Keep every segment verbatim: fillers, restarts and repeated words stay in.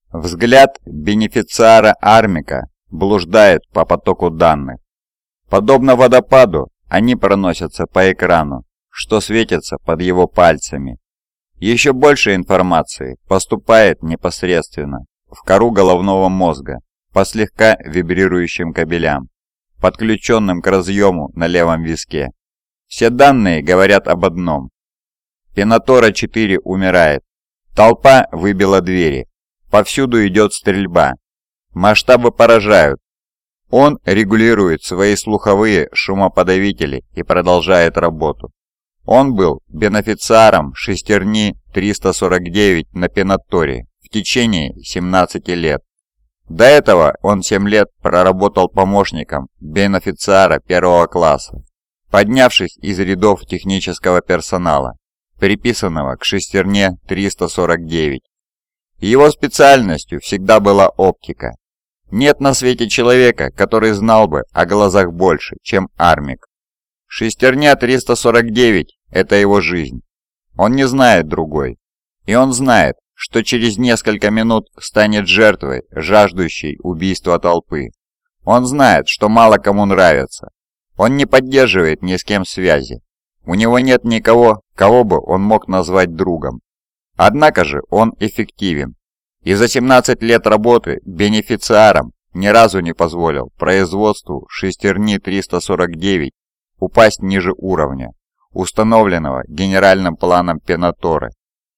Взгляд бенефициара Армика блуждает по потоку данных. Подобно водопаду, они проносятся по экрану, что светится под его пальцами. Еще больше информации поступает непосредственно в кору головного мозга по слегка вибрирующим кабелям, подключенным к разъему на левом виске. Все данные говорят об одном. Пенатора четыре умирает. Толпа выбила двери. Повсюду идет стрельба. Масштабы поражают. Он регулирует свои слуховые шумоподавители и продолжает работу. Он был бенефициаром шестерни триста сорок девять на Пенаторе в течение семнадцати лет. До этого он семь лет проработал помощником бенефициара первого класса, поднявшись из рядов технического персонала, приписанного к шестерне триста сорок девять. Его специальностью всегда была оптика. Нет на свете человека, который знал бы о глазах больше, чем Армик. Шестерня триста сорок девять – это его жизнь. Он не знает другой. И он знает, что через несколько минут станет жертвой, жаждущей убийства толпы. Он знает, что мало кому нравится. Он не поддерживает ни с кем связи. У него нет никого, кого бы он мог назвать другом. Однако же он эффективен. И за семнадцать лет работы бенефициаром ни разу не позволил производству шестерни триста сорок девять упасть ниже уровня, установленного генеральным планом Пенаторы.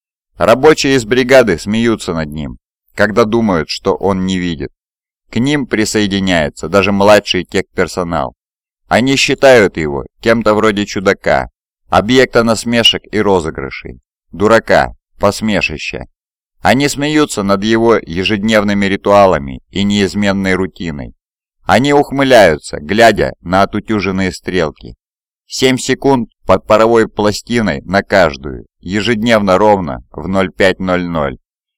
Рабочие из бригады смеются над ним, когда думают, что он не видит. К ним присоединяется даже младший техперсонал. Они считают его кем-то вроде чудака, объекта насмешек и розыгрышей, дурака, посмешища. Они смеются над его ежедневными ритуалами и неизменной рутиной. Они ухмыляются, глядя на отутюженные стрелки. Семь секунд под паровой пластиной на каждую, ежедневно ровно в ноль пять ноль ноль.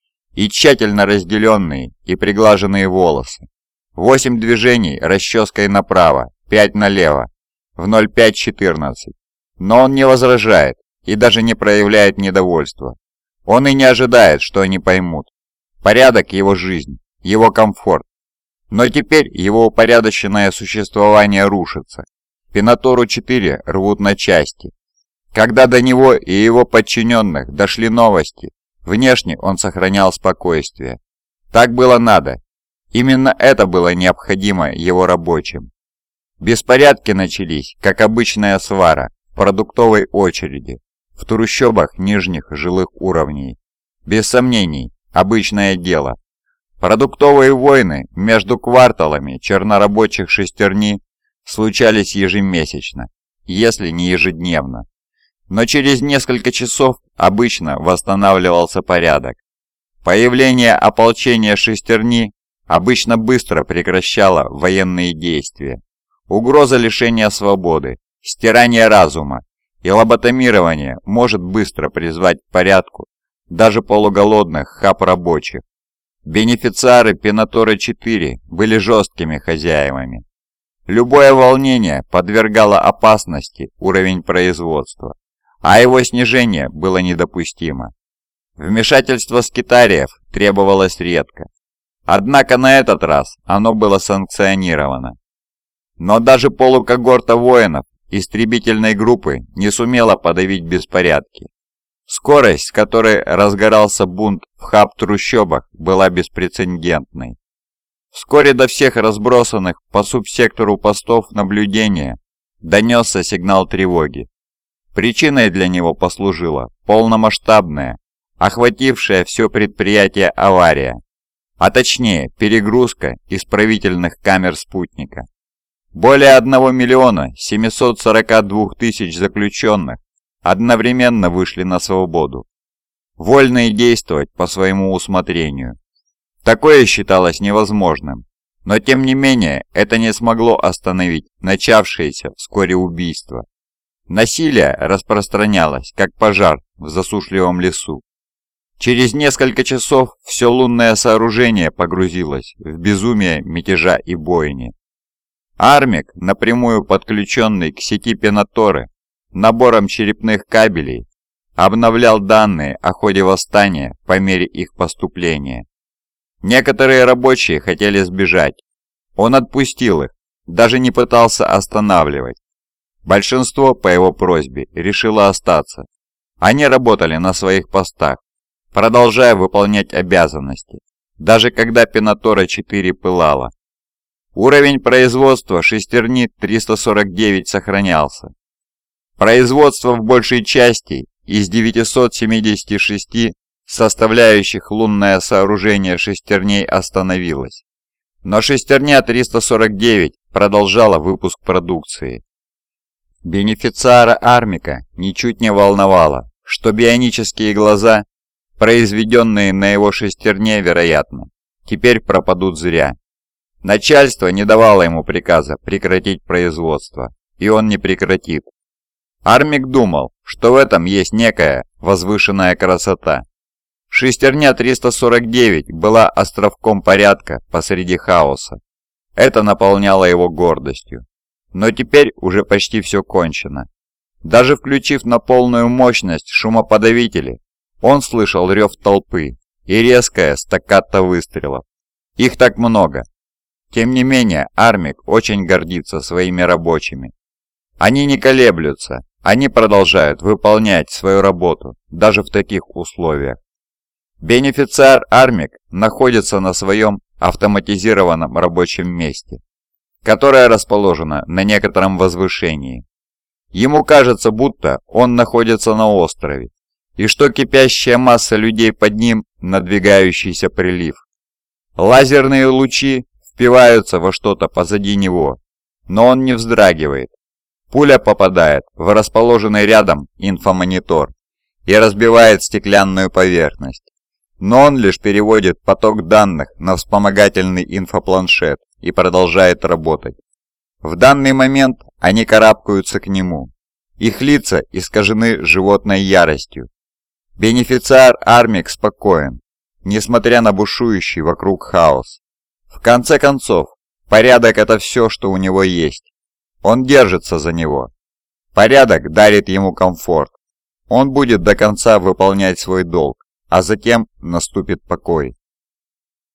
И тщательно разделенные и приглаженные волосы. Восемь движений расческой направо, пять налево, в ноль пять четырнадцать. Но он не возражает и даже не проявляет недовольства. Он и не ожидает, что они поймут. Порядок – его жизнь, его комфорт. Но теперь его упорядоченное существование рушится. Пенатору четыре рвут на части. Когда до него и его подчиненных дошли новости, внешне он сохранял спокойствие. Так было надо. Именно это было необходимо его рабочим. Беспорядки начались, как обычная свара, в продуктовой очереди, в трущобах нижних жилых уровней. Без сомнений, обычное дело. Продуктовые войны между кварталами чернорабочих шестерни случались ежемесячно, если не ежедневно. Но через несколько часов обычно восстанавливался порядок. Появление ополчения шестерни обычно быстро прекращало военные действия. Угроза лишения свободы, стирание разума и лоботомирование может быстро призвать к порядку даже полуголодных хап-рабочих. Бенефициары Пенаторы четыре были жесткими хозяевами. Любое волнение подвергало опасности уровень производства, а его снижение было недопустимо. Вмешательство скитариев требовалось редко. Однако на этот раз оно было санкционировано. Но даже полукогорта воинов истребительной группы не сумела подавить беспорядки. Скорость, с которой разгорался бунт в хаб-трущобах, была беспрецедентной. Вскоре до всех разбросанных по субсектору постов наблюдения донесся сигнал тревоги. Причиной для него послужила полномасштабная, охватившая все предприятие авария, а точнее перегрузка исправительных камер спутника. Более одного миллиона семисот сорока двух тысяч заключенных одновременно вышли на свободу, вольные действовать по своему усмотрению. Такое считалось невозможным, но тем не менее это не смогло остановить начавшееся вскоре убийство. Насилие распространялось, как пожар в засушливом лесу. Через несколько часов все лунное сооружение погрузилось в безумие мятежа и бойни. Армик, напрямую подключенный к сети Пенаторы набором черепных кабелей, обновлял данные о ходе восстания по мере их поступления. Некоторые рабочие хотели сбежать. Он отпустил их, даже не пытался останавливать. Большинство по его просьбе решило остаться. Они работали на своих постах, продолжая выполнять обязанности, даже когда Пенатора четыре пылала. Уровень производства шестерни триста сорок девять сохранялся. Производство в большей части из девятисот семидесяти шести составляющих лунное сооружение шестерней остановилось. Но шестерня триста сорок девять продолжала выпуск продукции. Бенефициара Армика ничуть не волновало, что бионические глаза, произведенные на его шестерне, вероятно, теперь пропадут зря. Начальство не давало ему приказа прекратить производство, и он не прекратит. Армик думал, что в этом есть некая возвышенная красота. Шестерня триста сорок девять была островком порядка посреди хаоса. Это наполняло его гордостью. Но теперь уже почти все кончено. Даже включив на полную мощность шумоподавители, он слышал рев толпы и резкое стаккато выстрелов. Их так много. Тем не менее, Армик очень гордится своими рабочими. Они не колеблются, они продолжают выполнять свою работу, даже в таких условиях. Бенефициар Армик находится на своем автоматизированном рабочем месте, которое расположено на некотором возвышении. Ему кажется, будто он находится на острове, и что кипящая масса людей под ним – надвигающийся прилив. Лазерные лучи впиваются во что-то позади него, но он не вздрагивает. Пуля попадает в расположенный рядом инфомонитор и разбивает стеклянную поверхность. Но он лишь переводит поток данных на вспомогательный инфопланшет и продолжает работать. В данный момент они карабкаются к нему. Их лица искажены животной яростью. Бенефициар Армик спокоен, несмотря на бушующий вокруг хаос. В конце концов, порядок – это все, что у него есть. Он держится за него. Порядок дарит ему комфорт. Он будет до конца выполнять свой долг, а затем наступит покой.